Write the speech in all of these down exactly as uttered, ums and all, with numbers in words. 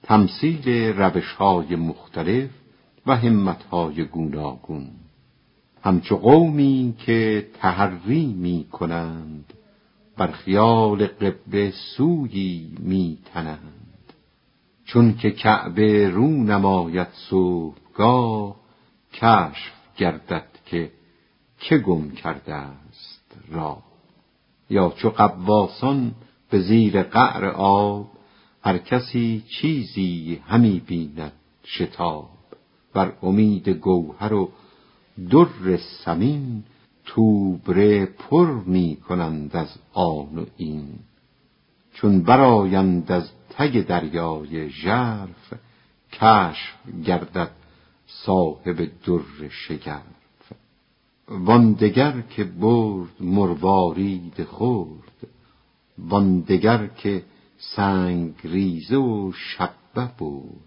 تمثیل روش‌های مختلف و همت‌های گوناگون، همچو قومی که تحری می کنند، بر خیال قبله سویی می تنند. چون که کعبه رو نماید صبحگاه، کشف گردد که که گم کرده است راه. یا چو غواصان به زیر قعر آب، هر کسی چیزی همی بیند شتاب. بر امید گوهر و در ثمین، توبره پر می کنند از آن و این. چون برآیند از تگ دریای ژرف، کشف گردد صاحب در شگرف. وان دگر که برد مروارید خرد، وان دگر که سنگ ریزه و شبه برد.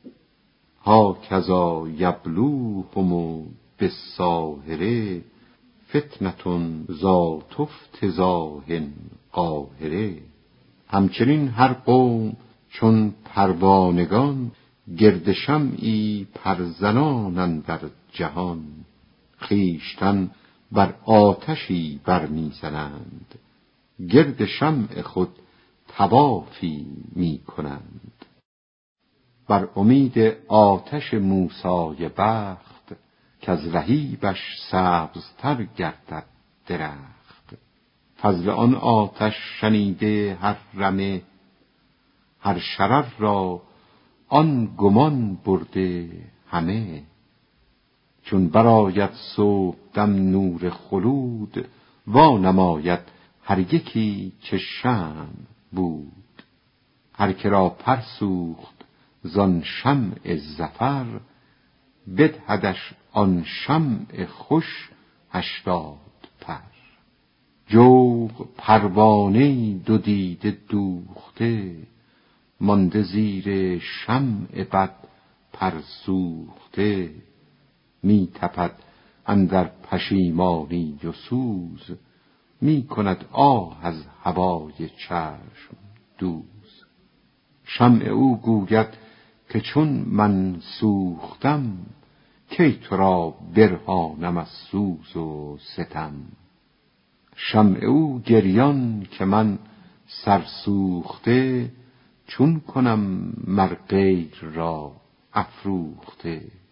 هاکذا یبلوهم بالساهره، فتنة ذات افتضاح قاهره. همچنین هر قوم چون پروانگان، گرد شمعی پرزنانند در جهان. خویشتن بر آتشی برمیزنند، گرد شمع خود طوافی می کنند. بر امید آتش موسای بخت، کز لهیبش سبزتر گردد درخت. فضل آن آتش شنیده هر رمه، هر شرر را آن گمان برده همه. چون برآید صبحدم نور خلود، وا نماید هر یکی چه شمع بود. هر که را پر سوخت زان شمع ظفر، بدهدش آن شمع خوش هشتاد پر. جوق پروانه‌ای دو دیده دوخته، مانده زیر شمع بد پر سوخته. می تپد اندر پشیمانی و سوز، می کند آه از هوای چشم دوز. شمع او گوید که چون من سوختم، کی تو را برهانم از سوز و ستم. شمع او گریان که من سرسوخته، چون کنم مر غیر را افروخته.